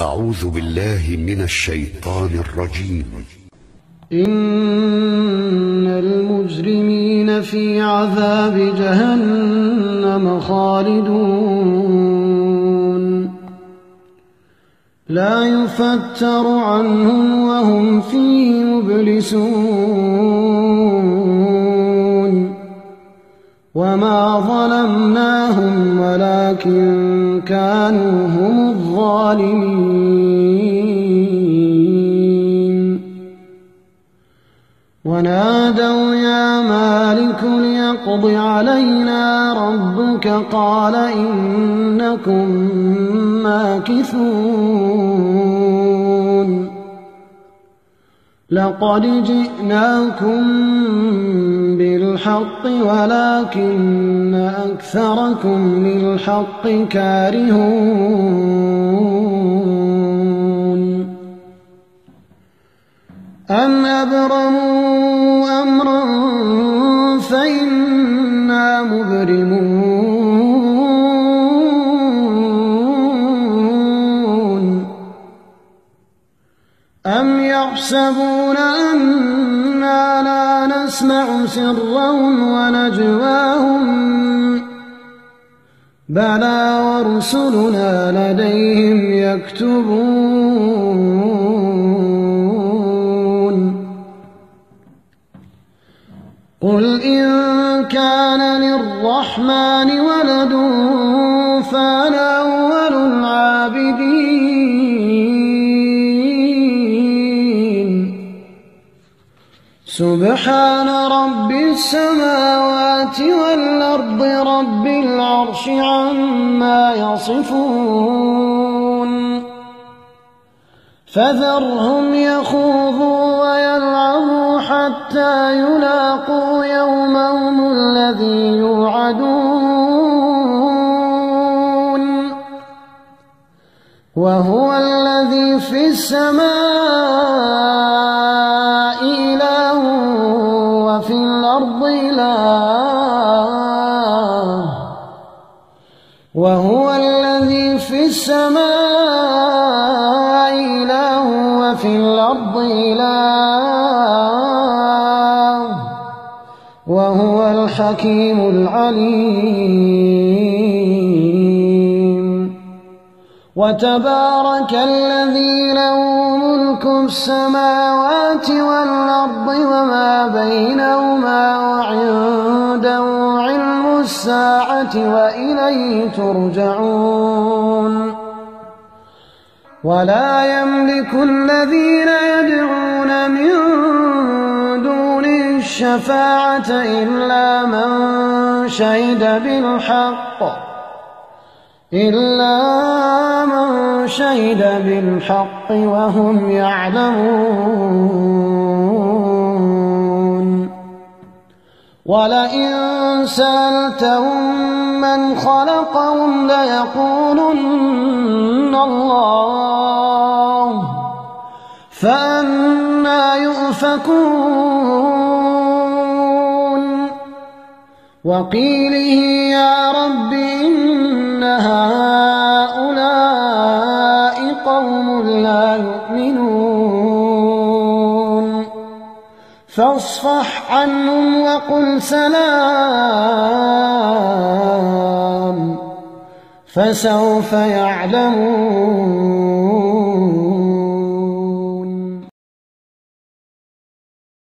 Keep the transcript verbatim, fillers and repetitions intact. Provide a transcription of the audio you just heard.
أعوذ بالله من الشيطان الرجيم. إن المجرمين في عذاب جهنم خالدون لا يفتر عنهم وهم فيه مبلسون وما ظلمناهم ولكن كانوا هم الظالمين ونادوا يا مالك ليقض علينا ربك قال إنكم ماكثون لقد جئناكم بالحق ولكن أكثركم للحق كارهون أم أبرموا أمرا فإنا مبرمون أم يحسبون أنا لا نسمع سرهم ونجواهم بلى ورسلنا لديهم يكتبون قل إن كان للرحمن ولد فأنا أول العابدين سبحان رب السماوات والأرض رب العرش عما يصفون فذرهم يخوضوا ويلعبوا حتى يلاقوا يومهم الذي يوعدون وهو الذي في السماء إله وفي الأرض إله وهو الذي في السماء إله وفي الأرض إله وهو الحكيم العليم وتبارك الذي له ملك السماوات والأرض وما بينهما وعنده علم الساعة وإليه ترجعون ولا يملك الذين يدعون من دونه الشفاعة إلا من شهد بالحق إلا من شهد بالحق وهم يعلمون ولئن سألتهم من خلقهم ليقولن الله فأنى يؤفكون وقيله يا رب إن هؤلاء قوم لا يؤمنون فاصفح عنهم وقل سلام فسوف يعلمون.